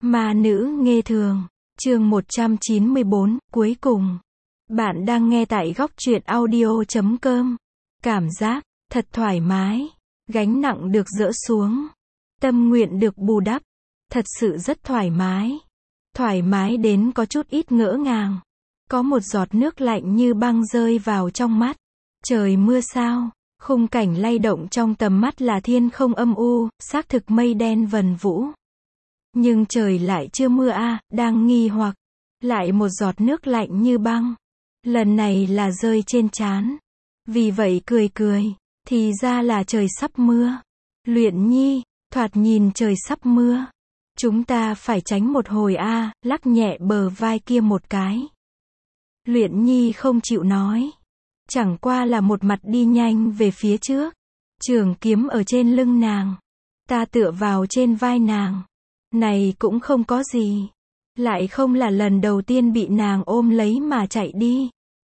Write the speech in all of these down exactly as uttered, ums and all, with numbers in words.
Ma nữ nghê thường, chương một trăm chín mươi bốn, cuối cùng. Bạn đang nghe tại góc truyện audio chấm com. Cảm giác thật thoải mái, gánh nặng được dỡ xuống, tâm nguyện được bù đắp, thật sự rất thoải mái. Thoải mái đến có chút ít ngỡ ngàng. Có một giọt nước lạnh như băng rơi vào trong mắt. Trời mưa sao? Khung cảnh lay động trong tầm mắt là thiên không âm u, xác thực mây đen vần vũ. Nhưng trời lại chưa mưa a, à, đang nghi hoặc. Lại một giọt nước lạnh như băng. Lần này là rơi trên trán. Vì vậy cười cười, thì ra là trời sắp mưa. Luyện Nhi, thoạt nhìn trời sắp mưa. Chúng ta phải tránh một hồi a, à, lắc nhẹ bờ vai kia một cái. Luyện Nhi không chịu nói. Chẳng qua là một mặt đi nhanh về phía trước. Trường kiếm ở trên lưng nàng. Ta tựa vào trên vai nàng. Này cũng không có gì. Lại không là lần đầu tiên bị nàng ôm lấy mà chạy đi.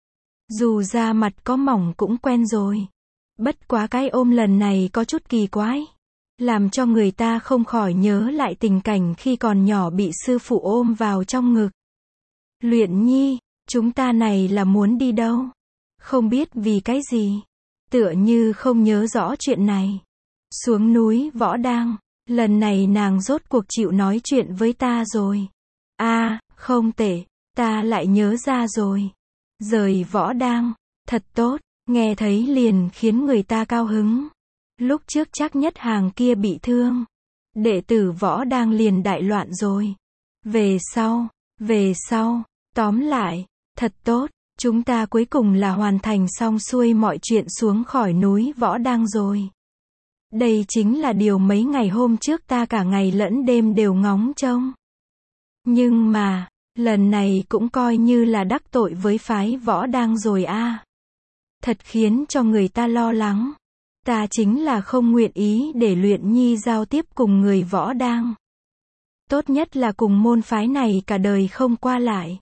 Dù da mặt có mỏng cũng quen rồi. Bất quá cái ôm lần này có chút kỳ quái. Làm cho người ta không khỏi nhớ lại tình cảnh khi còn nhỏ bị sư phụ ôm vào trong ngực. Luyện Nhi, chúng ta này là muốn đi đâu? Không biết vì cái gì. Tựa như không nhớ rõ chuyện này. Xuống núi Võ Đang. Lần này nàng rốt cuộc chịu nói chuyện với ta rồi. A, à, không tệ. Ta lại nhớ ra rồi. Rời Võ Đang. Thật tốt. Nghe thấy liền khiến người ta cao hứng. Lúc trước chắc nhất hàng kia bị thương. Đệ tử Võ Đang liền đại loạn rồi. Về sau. Về sau. Tóm lại. Thật tốt. Chúng ta cuối cùng là hoàn thành xong xuôi mọi chuyện xuống khỏi núi Võ Đang rồi. Đây chính là điều mấy ngày hôm trước ta cả ngày lẫn đêm đều ngóng trông. Nhưng mà, lần này cũng coi như là đắc tội với phái Võ Đang rồi a. À. Thật khiến cho người ta lo lắng. Ta chính là không nguyện ý để Luyện Nhi giao tiếp cùng người Võ Đang. Tốt nhất là cùng môn phái này cả đời không qua lại.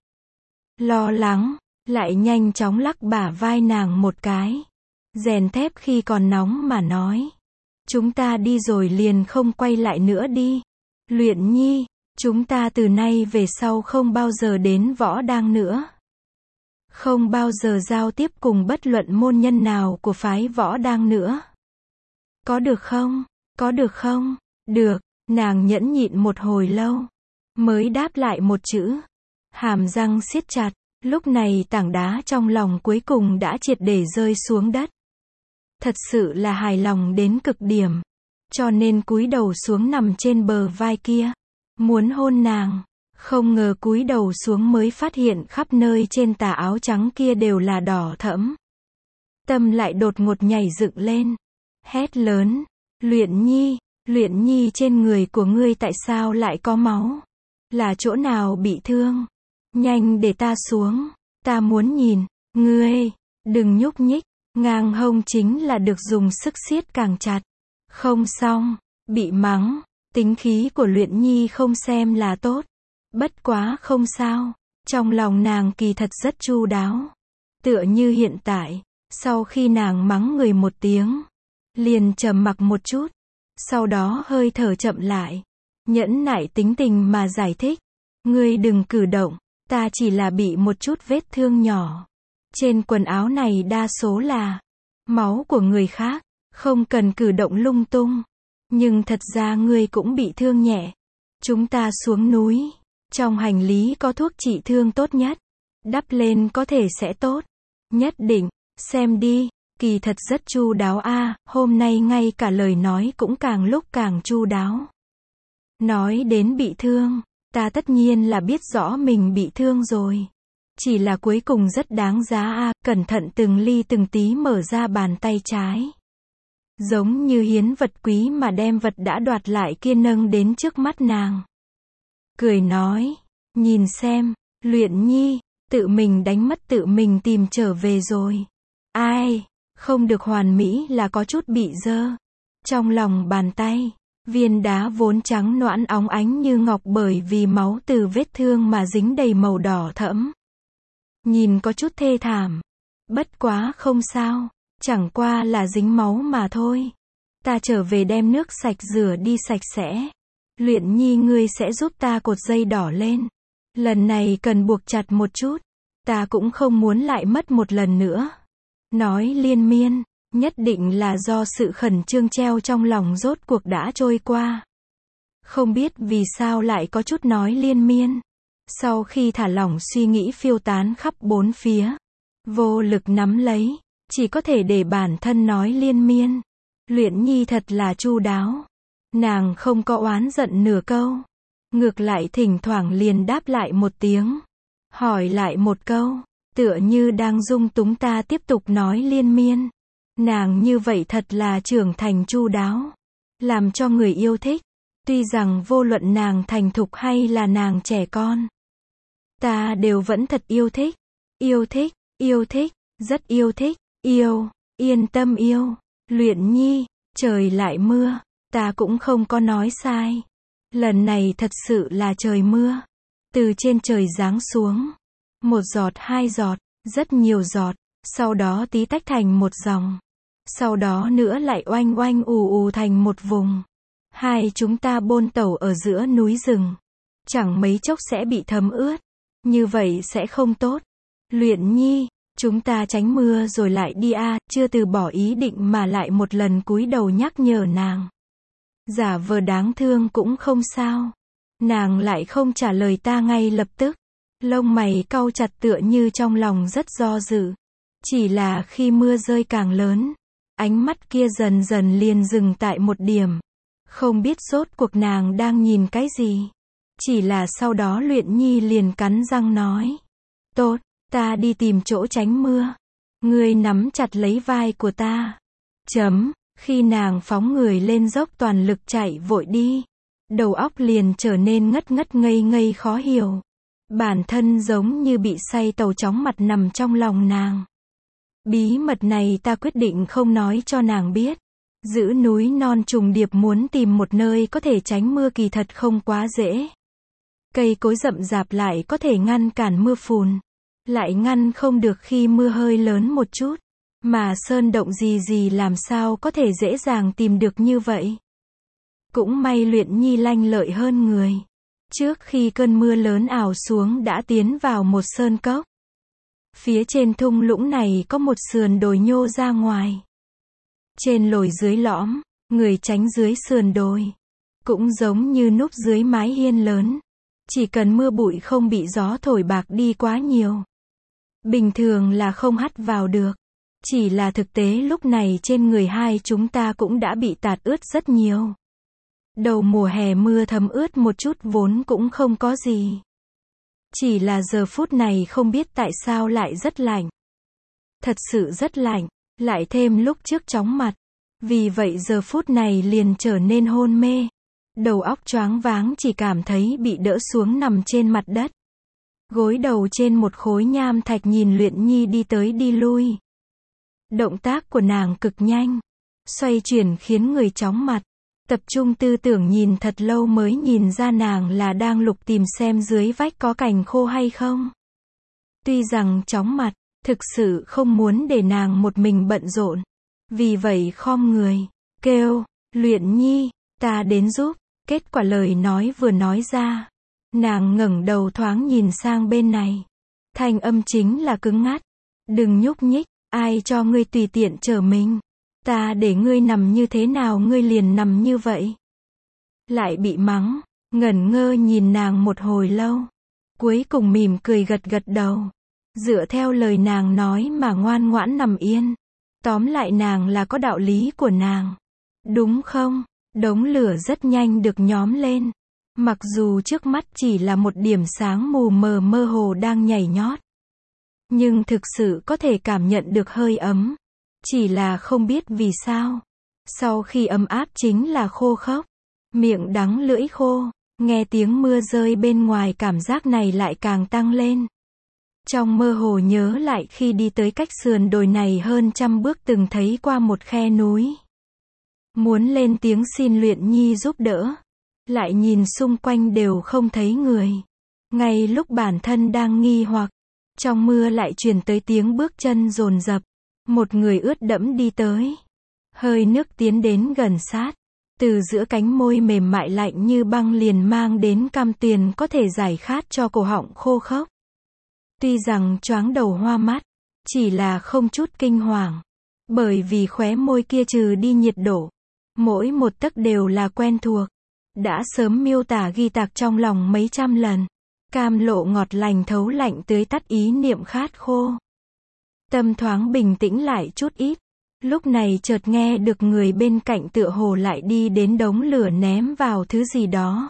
Lo lắng. Lại nhanh chóng lắc bả vai nàng một cái. Rèn thép khi còn nóng mà nói. Chúng ta đi rồi liền không quay lại nữa đi. Luyện Nhi, chúng ta từ nay về sau không bao giờ đến Võ Đang nữa. Không bao giờ giao tiếp cùng bất luận môn nhân nào của phái Võ Đang nữa. Có được không? Có được không? Được, nàng nhẫn nhịn một hồi lâu. Mới đáp lại một chữ. Hàm răng siết chặt. Lúc này tảng đá trong lòng cuối cùng đã triệt để rơi xuống đất. Thật sự là hài lòng đến cực điểm. Cho nên cúi đầu xuống nằm trên bờ vai kia. Muốn hôn nàng. Không ngờ cúi đầu xuống mới phát hiện khắp nơi trên tà áo trắng kia đều là đỏ thẫm. Tâm lại đột ngột nhảy dựng lên. Hét lớn. Luyện Nhi, Luyện Nhi trên người của ngươi tại sao lại có máu? Là chỗ nào bị thương? Nhanh để ta xuống, ta muốn nhìn, ngươi, đừng nhúc nhích, ngang hông chính là được dùng sức siết càng chặt. Không xong, bị mắng, tính khí của Luyện Nhi không xem là tốt. Bất quá không sao, trong lòng nàng kỳ thật rất chu đáo. Tựa như hiện tại, sau khi nàng mắng người một tiếng, liền trầm mặc một chút, sau đó hơi thở chậm lại, nhẫn nại tính tình mà giải thích. Ngươi đừng cử động. Ta chỉ là bị một chút vết thương nhỏ. Trên quần áo này đa số là máu của người khác, không cần cử động lung tung. Nhưng thật ra ngươi cũng bị thương nhẹ. Chúng ta xuống núi, trong hành lý có thuốc trị thương tốt nhất. Đắp lên có thể sẽ tốt. Nhất định, xem đi, kỳ thật rất chu đáo a, à, hôm nay ngay cả lời nói cũng càng lúc càng chu đáo. Nói đến bị thương. Ta tất nhiên là biết rõ mình bị thương rồi. Chỉ là cuối cùng rất đáng giá a, à, cẩn thận từng ly từng tí mở ra bàn tay trái. Giống như hiến vật quý mà đem vật đã đoạt lại kia nâng đến trước mắt nàng. Cười nói, nhìn xem, Luyện Nhi, tự mình đánh mất tự mình tìm trở về rồi. Ai, không được hoàn mỹ là có chút bị dơ. Trong lòng bàn tay. Viên đá vốn trắng nõn óng ánh như ngọc bởi vì máu từ vết thương mà dính đầy màu đỏ thẫm. Nhìn có chút thê thảm. Bất quá không sao, chẳng qua là dính máu mà thôi. Ta trở về đem nước sạch rửa đi sạch sẽ. Luyện Nhi ngươi sẽ giúp ta cột dây đỏ lên. Lần này cần buộc chặt một chút. Ta cũng không muốn lại mất một lần nữa. Nói liên miên, nhất định là do sự khẩn trương treo trong lòng rốt cuộc đã trôi qua. Không biết vì sao lại có chút nói liên miên. Sau khi thả lỏng suy nghĩ phiêu tán khắp bốn phía. Vô lực nắm lấy, chỉ có thể để bản thân nói liên miên. Luyện Nhi thật là chu đáo. Nàng không có oán giận nửa câu. Ngược lại thỉnh thoảng liền đáp lại một tiếng. Hỏi lại một câu. Tựa như đang dung túng ta tiếp tục nói liên miên. Nàng như vậy thật là trưởng thành chu đáo. Làm cho người yêu thích. Tuy rằng vô luận nàng thành thục hay là nàng trẻ con. Ta đều vẫn thật yêu thích. Yêu thích, yêu thích, rất yêu thích. Yêu, yên tâm yêu. Luyện Nhi, trời lại mưa. Ta cũng không có nói sai. Lần này thật sự là trời mưa. Từ trên trời giáng xuống. Một giọt hai giọt, rất nhiều giọt. Sau đó tí tách thành một dòng. Sau đó nữa lại oanh oanh ù ù thành một vùng. Hai chúng ta bôn tẩu ở giữa núi rừng. Chẳng mấy chốc sẽ bị thấm ướt. Như vậy sẽ không tốt. Luyện Nhi, chúng ta tránh mưa rồi lại đi a. Chưa từ bỏ ý định mà lại một lần cúi đầu nhắc nhở nàng. Giả vờ đáng thương cũng không sao. Nàng lại không trả lời ta ngay lập tức. Lông mày cau chặt tựa như trong lòng rất do dự. Chỉ là khi mưa rơi càng lớn, ánh mắt kia dần dần liền dừng tại một điểm. Không biết rốt cuộc nàng đang nhìn cái gì. Chỉ là sau đó Luyện Nhi liền cắn răng nói. Tốt, ta đi tìm chỗ tránh mưa. Ngươi nắm chặt lấy vai của ta. Chấm, khi nàng phóng người lên dốc toàn lực chạy vội đi. Đầu óc liền trở nên ngất ngất ngây ngây khó hiểu. Bản thân giống như bị say tàu chóng mặt nằm trong lòng nàng. Bí mật này ta quyết định không nói cho nàng biết. Giữ núi non trùng điệp muốn tìm một nơi có thể tránh mưa kỳ thật không quá dễ. Cây cối rậm rạp lại có thể ngăn cản mưa phùn. Lại ngăn không được khi mưa hơi lớn một chút. Mà sơn động gì gì làm sao có thể dễ dàng tìm được như vậy. Cũng may Luyện Nhi lanh lợi hơn người. Trước khi cơn mưa lớn ảo xuống đã tiến vào một sơn cốc. Phía trên thung lũng này có một sườn đồi nhô ra ngoài. Trên lồi dưới lõm, người tránh dưới sườn đồi. Cũng giống như núp dưới mái hiên lớn. Chỉ cần mưa bụi không bị gió thổi bạc đi quá nhiều. Bình thường là không hắt vào được. Chỉ là thực tế lúc này trên người hai chúng ta cũng đã bị tạt ướt rất nhiều. Đầu mùa hè mưa thấm ướt một chút vốn cũng không có gì. Chỉ là giờ phút này không biết tại sao lại rất lạnh. Thật sự rất lạnh, lại thêm lúc trước chóng mặt. Vì vậy giờ phút này liền trở nên hôn mê. Đầu óc choáng váng chỉ cảm thấy bị đỡ xuống nằm trên mặt đất. Gối đầu trên một khối nham thạch nhìn Luyện Nhi đi tới đi lui. Động tác của nàng cực nhanh. Xoay chuyển khiến người chóng mặt. Tập trung tư tưởng nhìn thật lâu mới nhìn ra nàng là đang lục tìm xem dưới vách có cành khô hay không. Tuy rằng chóng mặt, thực sự không muốn để nàng một mình bận rộn. Vì vậy khom người, kêu, Luyện Nhi, ta đến giúp. Kết quả lời nói vừa nói ra. Nàng ngẩng đầu thoáng nhìn sang bên này. Thanh âm chính là cứng ngắt. Đừng nhúc nhích, ai cho ngươi tùy tiện trở mình. Ta để ngươi nằm như thế nào ngươi liền nằm như vậy. Lại bị mắng, ngẩn ngơ nhìn nàng một hồi lâu. Cuối cùng mỉm cười gật gật đầu. Dựa theo lời nàng nói mà ngoan ngoãn nằm yên. Tóm lại nàng là có đạo lý của nàng. Đúng không? Đống lửa rất nhanh được nhóm lên. Mặc dù trước mắt chỉ là một điểm sáng mù mờ mơ hồ đang nhảy nhót. Nhưng thực sự có thể cảm nhận được hơi ấm. Chỉ là không biết vì sao. Sau khi ấm áp chính là khô khốc. Miệng đắng lưỡi khô. Nghe tiếng mưa rơi bên ngoài cảm giác này lại càng tăng lên. Trong mơ hồ nhớ lại khi đi tới cách sườn đồi này hơn trăm bước từng thấy qua một khe núi. Muốn lên tiếng xin Luyện Nhi giúp đỡ. Lại nhìn xung quanh đều không thấy người. Ngay lúc bản thân đang nghi hoặc. Trong mưa lại truyền tới tiếng bước chân dồn dập. Một người ướt đẫm đi tới. Hơi nước tiến đến gần sát. Từ giữa cánh môi mềm mại lạnh như băng liền mang đến cam tuyền có thể giải khát cho cổ họng khô khốc. Tuy rằng choáng đầu hoa mắt, chỉ là không chút kinh hoàng. Bởi vì khóe môi kia trừ đi nhiệt độ, mỗi một tấc đều là quen thuộc. Đã sớm miêu tả ghi tạc trong lòng mấy trăm lần. Cam lộ ngọt lành thấu lạnh tưới tắt ý niệm khát khô. Tâm thoáng bình tĩnh lại chút ít. Lúc này chợt nghe được người bên cạnh tựa hồ lại đi đến đống lửa ném vào thứ gì đó.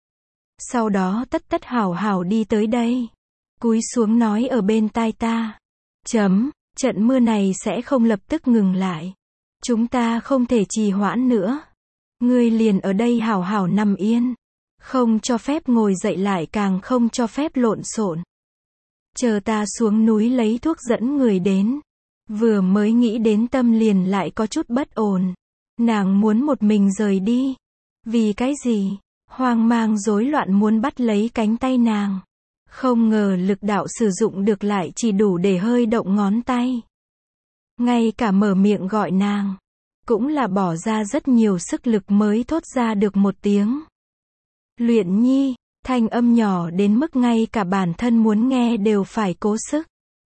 Sau đó tất tất hảo hảo đi tới đây. Cúi xuống nói ở bên tai ta. Chấm, trận mưa này sẽ không lập tức ngừng lại. Chúng ta không thể trì hoãn nữa. Ngươi liền ở đây hảo hảo nằm yên. Không cho phép ngồi dậy lại càng không cho phép lộn xộn. Chờ ta xuống núi lấy thuốc dẫn người đến. Vừa mới nghĩ đến tâm liền lại có chút bất ổn. Nàng muốn một mình rời đi. Vì cái gì? Hoang mang rối loạn muốn bắt lấy cánh tay nàng. Không ngờ lực đạo sử dụng được lại chỉ đủ để hơi động ngón tay. Ngay cả mở miệng gọi nàng, cũng là bỏ ra rất nhiều sức lực mới thốt ra được một tiếng. Luyện Nhi, thanh âm nhỏ đến mức ngay cả bản thân muốn nghe đều phải cố sức.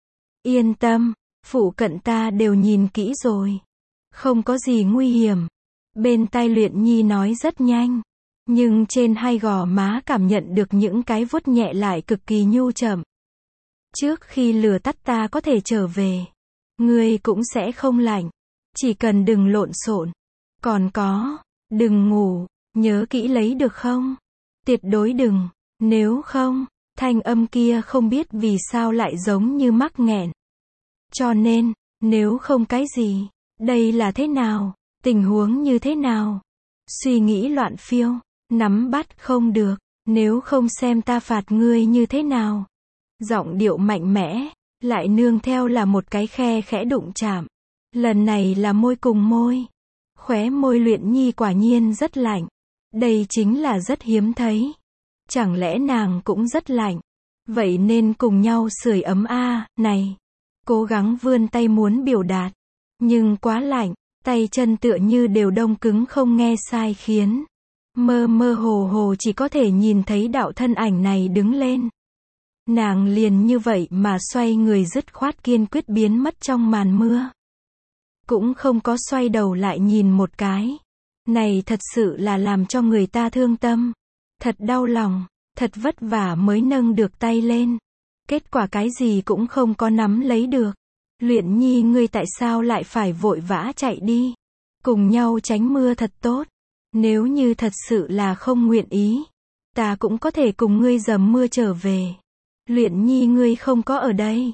Yên tâm, phụ cận ta đều nhìn kỹ rồi. Không có gì nguy hiểm. Bên tai Luyện Nhi nói rất nhanh. Nhưng trên hai gò má cảm nhận được những cái vuốt nhẹ lại cực kỳ nhu chậm. Trước khi lửa tắt ta có thể trở về. Ngươi cũng sẽ không lạnh. Chỉ cần đừng lộn xộn. Còn có, đừng ngủ, nhớ kỹ lấy được không? Tuyệt đối đừng, nếu không, thanh âm kia không biết vì sao lại giống như mắc nghẹn. Cho nên, nếu không cái gì, đây là thế nào, tình huống như thế nào? Suy nghĩ loạn phiêu, nắm bắt không được, nếu không xem ta phạt ngươi như thế nào. Giọng điệu mạnh mẽ, lại nương theo là một cái khe khẽ đụng chạm. Lần này là môi cùng môi. Khóe môi Luyện Nhi quả nhiên rất lạnh. Đây chính là rất hiếm thấy. Chẳng lẽ nàng cũng rất lạnh? Vậy nên cùng nhau sưởi ấm a, à, này. Cố gắng vươn tay muốn biểu đạt. Nhưng quá lạnh, tay chân tựa như đều đông cứng không nghe sai khiến. Mơ mơ hồ hồ chỉ có thể nhìn thấy đạo thân ảnh này đứng lên. Nàng liền như vậy mà xoay người dứt khoát kiên quyết biến mất trong màn mưa. Cũng không có xoay đầu lại nhìn một cái. Này thật sự là làm cho người ta thương tâm. Thật đau lòng, thật vất vả mới nâng được tay lên. Kết quả cái gì cũng không có nắm lấy được. Luyện Nhi ngươi tại sao lại phải vội vã chạy đi? Cùng nhau tránh mưa thật tốt. Nếu như thật sự là không nguyện ý, ta cũng có thể cùng ngươi dầm mưa trở về. Luyện Nhi ngươi không có ở đây.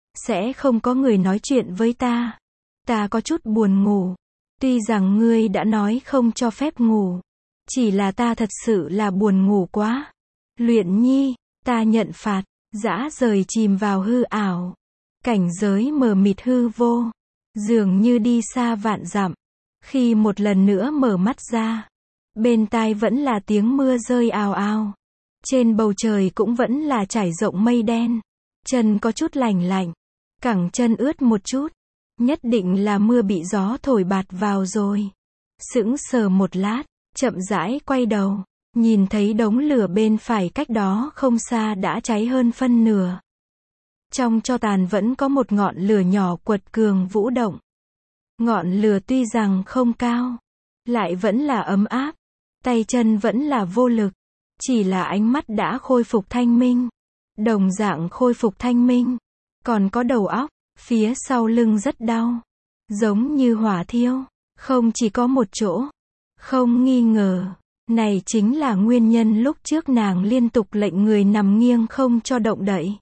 Sẽ không có người nói chuyện với ta. Ta có chút buồn ngủ. Tuy rằng ngươi đã nói không cho phép ngủ. Chỉ là ta thật sự là buồn ngủ quá. Luyện Nhi, ta nhận phạt. Dã rời chìm vào hư ảo. Cảnh giới mờ mịt hư vô. Dường như đi xa vạn dặm. Khi một lần nữa mở mắt ra. Bên tai vẫn là tiếng mưa rơi ào ào. Trên bầu trời cũng vẫn là trải rộng mây đen. Chân có chút lành lạnh. Cẳng chân ướt một chút. Nhất định là mưa bị gió thổi bạt vào rồi. Sững sờ một lát, chậm rãi quay đầu. Nhìn thấy đống lửa bên phải cách đó không xa đã cháy hơn phân nửa. Trong tro tàn vẫn có một ngọn lửa nhỏ quật cường vũ động. Ngọn lửa tuy rằng không cao, lại vẫn là ấm áp. Tay chân vẫn là vô lực. Chỉ là ánh mắt đã khôi phục thanh minh. Đồng dạng khôi phục thanh minh. Còn có đầu óc, phía sau lưng rất đau. Giống như hỏa thiêu. Không chỉ có một chỗ. Không nghi ngờ. Này chính là nguyên nhân lúc trước nàng liên tục lệnh người nằm nghiêng không cho động đậy.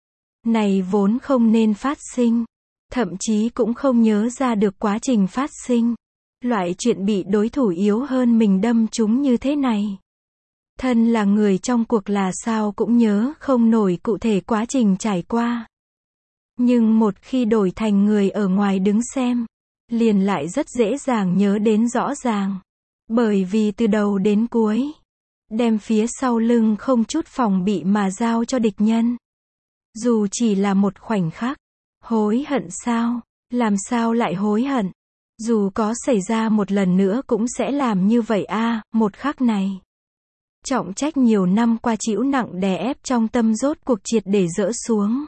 Này vốn không nên phát sinh. Thậm chí cũng không nhớ ra được quá trình phát sinh. Loại chuyện bị đối thủ yếu hơn mình đâm trúng như thế này. Thân là người trong cuộc là sao cũng nhớ không nổi cụ thể quá trình trải qua. Nhưng một khi đổi thành người ở ngoài đứng xem, liền lại rất dễ dàng nhớ đến rõ ràng. Bởi vì từ đầu đến cuối, đem phía sau lưng không chút phòng bị mà giao cho địch nhân. Dù chỉ là một khoảnh khắc, hối hận sao? Làm sao lại hối hận? Dù có xảy ra một lần nữa cũng sẽ làm như vậy a, một khắc này. Trọng trách nhiều năm qua chịu nặng đè ép trong tâm rốt cuộc triệt để dỡ xuống.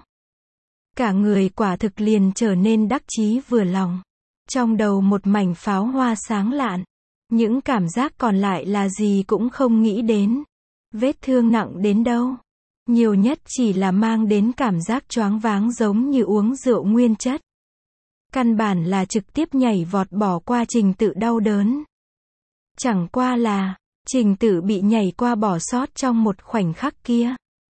Cả người quả thực liền trở nên đắc chí vừa lòng. Trong đầu một mảnh pháo hoa sáng lạn. Những cảm giác còn lại là gì cũng không nghĩ đến. Vết thương nặng đến đâu. Nhiều nhất chỉ là mang đến cảm giác choáng váng giống như uống rượu nguyên chất. Căn bản là trực tiếp nhảy vọt bỏ qua trình tự đau đớn. Chẳng qua là, trình tự bị nhảy qua bỏ sót trong một khoảnh khắc kia.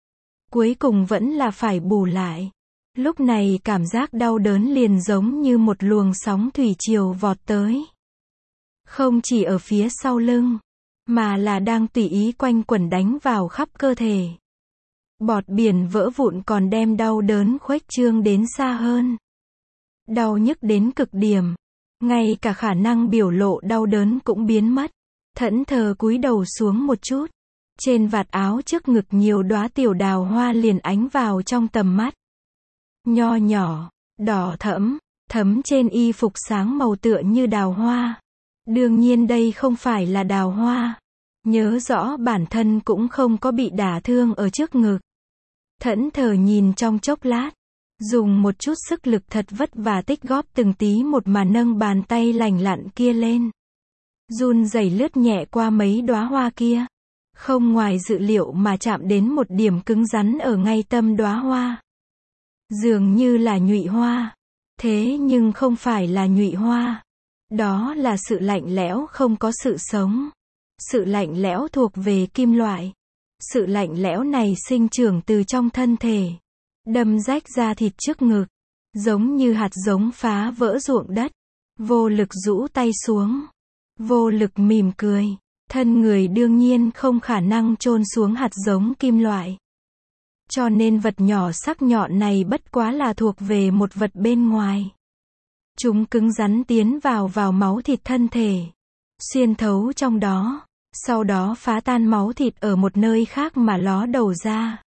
Cuối cùng vẫn là phải bù lại. Lúc này cảm giác đau đớn liền giống như một luồng sóng thủy triều vọt tới. Không chỉ ở phía sau lưng, mà là đang tùy ý quanh quẩn đánh vào khắp cơ thể. Bọt biển vỡ vụn còn đem đau đớn khuếch trương đến xa hơn. Đau nhức đến cực điểm. Ngay cả khả năng biểu lộ đau đớn cũng biến mất. Thẫn thờ cúi đầu xuống một chút. Trên vạt áo trước ngực nhiều đóa tiểu đào hoa liền ánh vào trong tầm mắt. Nho nhỏ, đỏ thẫm, thấm trên y phục sáng màu tựa như đào hoa. Đương nhiên đây không phải là đào hoa. Nhớ rõ bản thân cũng không có bị đả thương ở trước ngực. Thẫn thờ nhìn trong chốc lát. Dùng một chút sức lực thật vất vả tích góp từng tí một mà nâng bàn tay lành lặn kia lên. Run rẩy lướt nhẹ qua mấy đóa hoa kia. Không ngoài dự liệu mà chạm đến một điểm cứng rắn ở ngay tâm đóa hoa. Dường như là nhụy hoa. Thế nhưng không phải là nhụy hoa. Đó là sự lạnh lẽo không có sự sống. Sự lạnh lẽo thuộc về kim loại. Sự lạnh lẽo này sinh trưởng từ trong thân thể. Đâm rách ra thịt trước ngực. Giống như hạt giống phá vỡ ruộng đất. Vô lực rũ tay xuống. Vô lực mỉm cười. Thân người đương nhiên không khả năng chôn xuống hạt giống kim loại. Cho nên vật nhỏ sắc nhọn này bất quá là thuộc về một vật bên ngoài. Chúng cứng rắn tiến vào vào máu thịt thân thể. Xuyên thấu trong đó. Sau đó phá tan máu thịt ở một nơi khác mà ló đầu ra.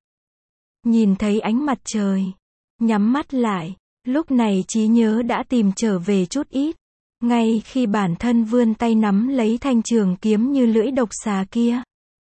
Nhìn thấy ánh mặt trời. Nhắm mắt lại. Lúc này trí nhớ đã tìm trở về chút ít. Ngay khi bản thân vươn tay nắm lấy thanh trường kiếm như lưỡi độc xà kia.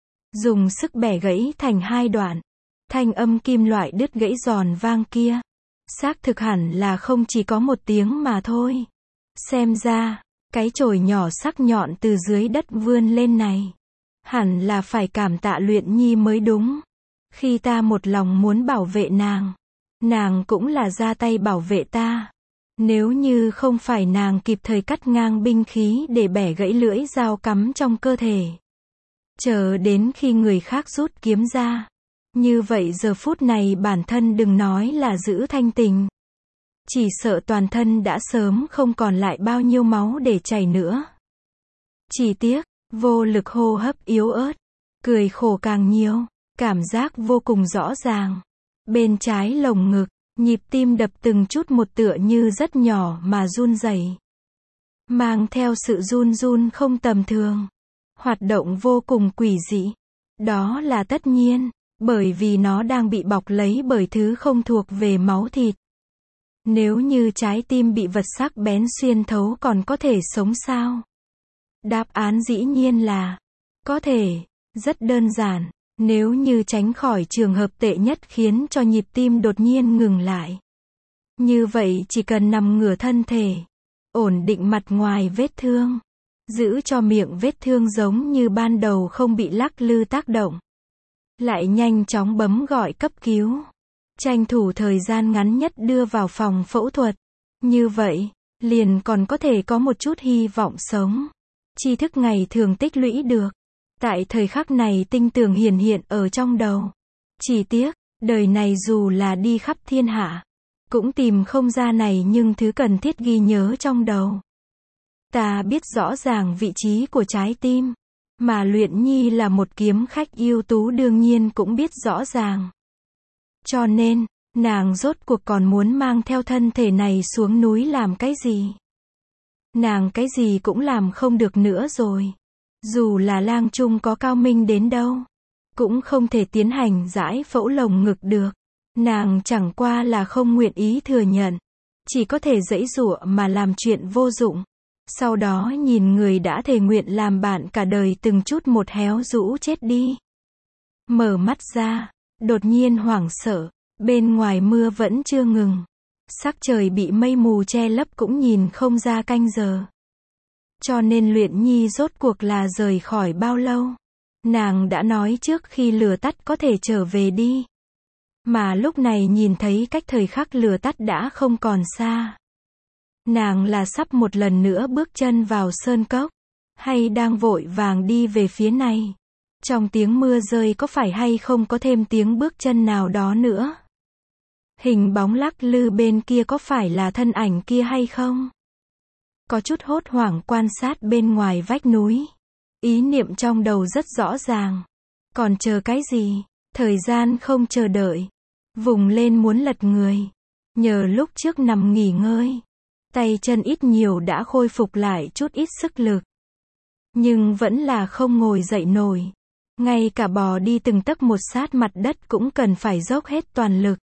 Dùng sức bẻ gãy thành hai đoạn. Thanh âm kim loại đứt gãy giòn vang kia. Xác thực hẳn là không chỉ có một tiếng mà thôi. Xem ra, cái chổi nhỏ sắc nhọn từ dưới đất vươn lên này. Hẳn là phải cảm tạ Luyện Nhi mới đúng. Khi ta một lòng muốn bảo vệ nàng. Nàng cũng là ra tay bảo vệ ta. Nếu như không phải nàng kịp thời cắt ngang binh khí để bẻ gãy lưỡi dao cắm trong cơ thể. Chờ đến khi người khác rút kiếm ra. Như vậy giờ phút này bản thân đừng nói là giữ thanh tình. Chỉ sợ toàn thân đã sớm không còn lại bao nhiêu máu để chảy nữa. Chỉ tiếc, vô lực hô hấp yếu ớt. Cười khổ càng nhiều. Cảm giác vô cùng rõ ràng. Bên trái lồng ngực. Nhịp tim đập từng chút một tựa như rất nhỏ mà run rẩy. Mang theo sự run run không tầm thường. Hoạt động vô cùng quỷ dị. Đó là tất nhiên. Bởi vì nó đang bị bọc lấy bởi thứ không thuộc về máu thịt. Nếu như trái tim bị vật sắc bén xuyên thấu còn có thể sống sao? Đáp án dĩ nhiên là có thể. Rất đơn giản. Nếu như tránh khỏi trường hợp tệ nhất khiến cho nhịp tim đột nhiên ngừng lại. Như vậy chỉ cần nằm ngửa thân thể. Ổn định mặt ngoài vết thương. Giữ cho miệng vết thương giống như ban đầu không bị lắc lư tác động. Lại nhanh chóng bấm gọi cấp cứu. Tranh thủ thời gian ngắn nhất đưa vào phòng phẫu thuật. Như vậy, liền còn có thể có một chút hy vọng sống. Tri thức ngày thường tích lũy được. Tại thời khắc này tinh tường hiển hiện ở trong đầu. Chỉ tiếc, đời này dù là đi khắp thiên hạ, cũng tìm không ra này nhưng thứ cần thiết ghi nhớ trong đầu. Ta biết rõ ràng vị trí của trái tim. Mà Luyện Nhi là một kiếm khách ưu tú đương nhiên cũng biết rõ ràng. Cho nên, nàng rốt cuộc còn muốn mang theo thân thể này xuống núi làm cái gì? Nàng cái gì cũng làm không được nữa rồi. Dù là lang trung có cao minh đến đâu, cũng không thể tiến hành giải phẫu lồng ngực được. Nàng chẳng qua là không nguyện ý thừa nhận. Chỉ có thể giãy giụa mà làm chuyện vô dụng. Sau đó nhìn người đã thề nguyện làm bạn cả đời từng chút một héo rũ chết đi. Mở mắt ra, đột nhiên hoảng sợ, bên ngoài mưa vẫn chưa ngừng. Sắc trời bị mây mù che lấp cũng nhìn không ra canh giờ. Cho nên Luyện Nhi rốt cuộc là rời khỏi bao lâu. Nàng đã nói trước khi lửa tắt có thể trở về đi. Mà lúc này nhìn thấy cách thời khắc lửa tắt đã không còn xa. Nàng là sắp một lần nữa bước chân vào sơn cốc, hay đang vội vàng đi về phía này. Trong tiếng mưa rơi có phải hay không có thêm tiếng bước chân nào đó nữa. Hình bóng lắc lư bên kia có phải là thân ảnh kia hay không? Có chút hốt hoảng quan sát bên ngoài vách núi. Ý niệm trong đầu rất rõ ràng. Còn chờ cái gì? Thời gian không chờ đợi. Vùng lên muốn lật người. Nhờ lúc trước nằm nghỉ ngơi. Tay chân ít nhiều đã khôi phục lại chút ít sức lực. Nhưng vẫn là không ngồi dậy nổi. Ngay cả bò đi từng tấc một sát mặt đất cũng cần phải dốc hết toàn lực.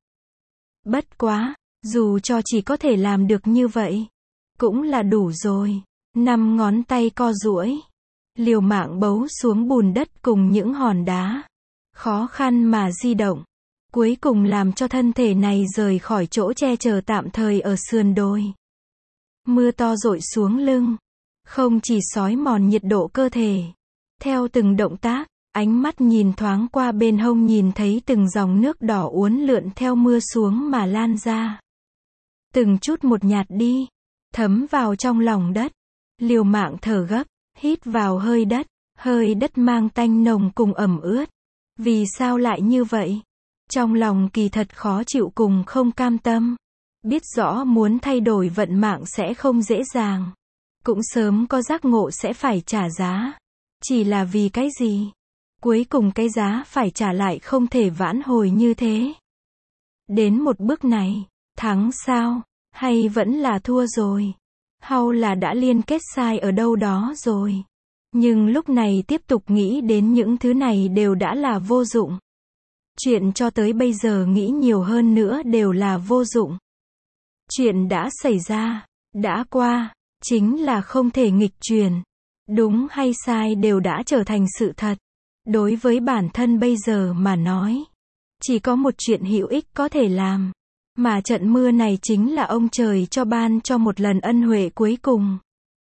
Bất quá, dù cho chỉ có thể làm được như vậy, cũng là đủ rồi. Năm ngón tay co duỗi, liều mạng bấu xuống bùn đất cùng những hòn đá. Khó khăn mà di động. Cuối cùng làm cho thân thể này rời khỏi chỗ che chở tạm thời ở sườn đồi. Mưa to dội xuống lưng. Không chỉ xói mòn nhiệt độ cơ thể. Theo từng động tác, ánh mắt nhìn thoáng qua bên hông nhìn thấy từng dòng nước đỏ uốn lượn theo mưa xuống mà lan ra. Từng chút một nhạt đi, thấm vào trong lòng đất. Liều mạng thở gấp, hít vào hơi đất, hơi đất mang tanh nồng cùng ẩm ướt. Vì sao lại như vậy? Trong lòng kỳ thật khó chịu cùng không cam tâm. Biết rõ muốn thay đổi vận mạng sẽ không dễ dàng. Cũng sớm có giác ngộ sẽ phải trả giá. Chỉ là vì cái gì? Cuối cùng cái giá phải trả lại không thể vãn hồi như thế. Đến một bước này, thắng sao? Hay vẫn là thua rồi? Hay là đã liên kết sai ở đâu đó rồi? Nhưng lúc này tiếp tục nghĩ đến những thứ này đều đã là vô dụng. Chuyện cho tới bây giờ nghĩ nhiều hơn nữa đều là vô dụng. Chuyện đã xảy ra, đã qua, chính là không thể nghịch chuyển. Đúng hay sai đều đã trở thành sự thật. Đối với bản thân bây giờ mà nói, chỉ có một chuyện hữu ích có thể làm. Mà trận mưa này chính là ông trời cho ban cho một lần ân huệ cuối cùng.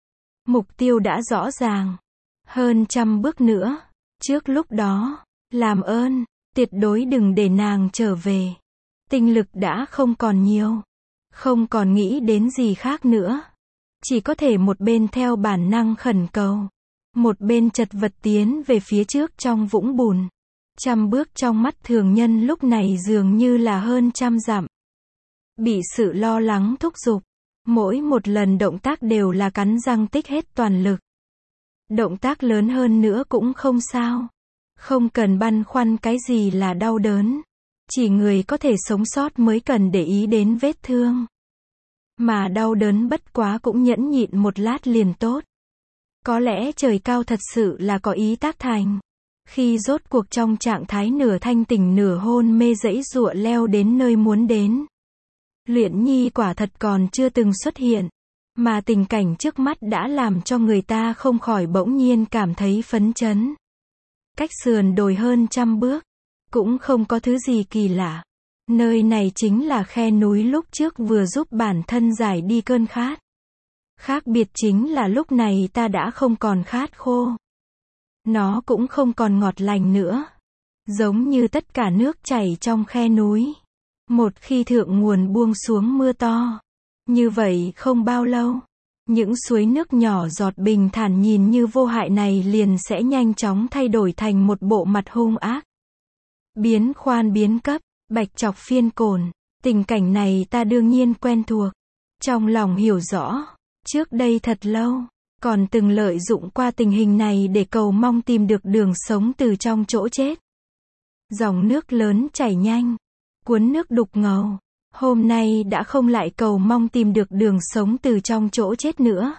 Mục tiêu đã rõ ràng. Hơn trăm bước nữa. Trước lúc đó, làm ơn, tuyệt đối đừng để nàng trở về. Tinh lực đã không còn nhiều. Không còn nghĩ đến gì khác nữa. Chỉ có thể một bên theo bản năng khẩn cầu. Một bên chật vật tiến về phía trước trong vũng bùn. Trăm bước trong mắt thường nhân lúc này dường như là hơn trăm dặm. Bị sự lo lắng thúc giục. Mỗi một lần động tác đều là cắn răng tích hết toàn lực. Động tác lớn hơn nữa cũng không sao. Không cần băn khoăn cái gì là đau đớn. Chỉ người có thể sống sót mới cần để ý đến vết thương. Mà đau đớn bất quá cũng nhẫn nhịn một lát liền tốt. Có lẽ trời cao thật sự là có ý tác thành. Khi rốt cuộc trong trạng thái nửa thanh tỉnh nửa hôn mê giãy giụa leo đến nơi muốn đến. Luyện Nhi quả thật còn chưa từng xuất hiện. Mà tình cảnh trước mắt đã làm cho người ta không khỏi bỗng nhiên cảm thấy phấn chấn. Cách sườn đồi hơn trăm bước. Cũng không có thứ gì kỳ lạ. Nơi này chính là khe núi lúc trước vừa giúp bản thân giải đi cơn khát. Khác biệt chính là lúc này ta đã không còn khát khô. Nó cũng không còn ngọt lành nữa. Giống như tất cả nước chảy trong khe núi. Một khi thượng nguồn buông xuống mưa to. Như vậy không bao lâu. Những suối nước nhỏ giọt bình thản nhìn như vô hại này liền sẽ nhanh chóng thay đổi thành một bộ mặt hung ác. Biến khoan biến cấp, bạch chọc phiên cồn. Tình cảnh này ta đương nhiên quen thuộc. Trong lòng hiểu rõ. Trước đây thật lâu, còn từng lợi dụng qua tình hình này để cầu mong tìm được đường sống từ trong chỗ chết. Dòng nước lớn chảy nhanh, cuốn nước đục ngầu. Hôm nay đã không lại cầu mong tìm được đường sống từ trong chỗ chết nữa.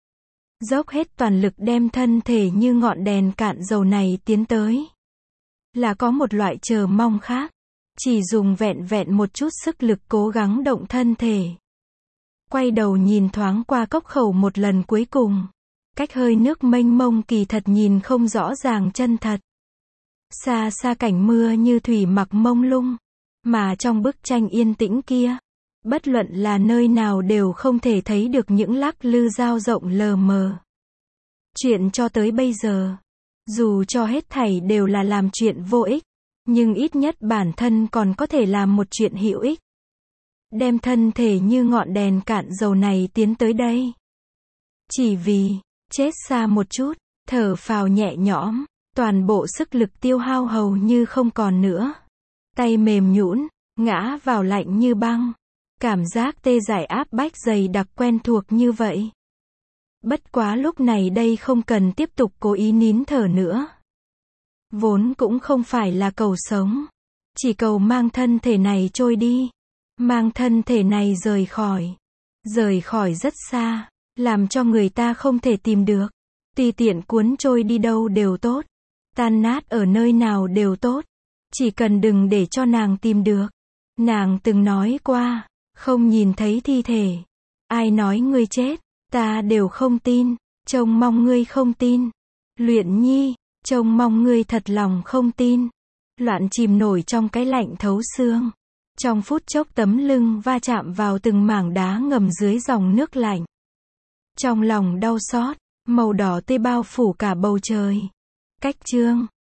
Dốc hết toàn lực đem thân thể như ngọn đèn cạn dầu này tiến tới. Là có một loại chờ mong khác. Chỉ dùng vẹn vẹn một chút sức lực cố gắng động thân thể. quay đầu nhìn thoáng qua cốc khẩu một lần cuối cùng. Cách hơi nước mênh mông kỳ thật nhìn không rõ ràng chân thật. Xa xa cảnh mưa như thủy mặc mông lung. Mà trong bức tranh yên tĩnh kia, bất luận là nơi nào đều không thể thấy được những lắc lư dao rộng lờ mờ. Chuyện cho tới bây giờ, dù cho hết thảy đều là làm chuyện vô ích, nhưng ít nhất bản thân còn có thể làm một chuyện hữu ích. Đem thân thể như ngọn đèn cạn dầu này tiến tới đây. Chỉ vì, chết xa một chút, thở phào nhẹ nhõm, toàn bộ sức lực tiêu hao hầu như không còn nữa. Tay mềm nhũn, ngã vào lạnh như băng. Cảm giác tê dại áp bách dày đặc quen thuộc như vậy. Bất quá lúc này đây không cần tiếp tục cố ý nín thở nữa. Vốn cũng không phải là cầu sống. Chỉ cầu mang thân thể này trôi đi. Mang thân thể này rời khỏi. Rời khỏi rất xa. Làm cho người ta không thể tìm được. Tùy tiện cuốn trôi đi đâu đều tốt. Tan nát ở nơi nào đều tốt. Chỉ cần đừng để cho nàng tìm được. Nàng từng nói qua. Không nhìn thấy thi thể. Ai nói ngươi chết. Ta đều không tin. Trông mong ngươi không tin. Luyện Nhi. Trông mong ngươi thật lòng không tin. Loạn chìm nổi trong cái lạnh thấu xương. Trong phút chốc tấm lưng va chạm vào từng mảng đá ngầm dưới dòng nước lạnh. Trong lòng đau xót. Màu đỏ tươi bao phủ cả bầu trời. Cách chương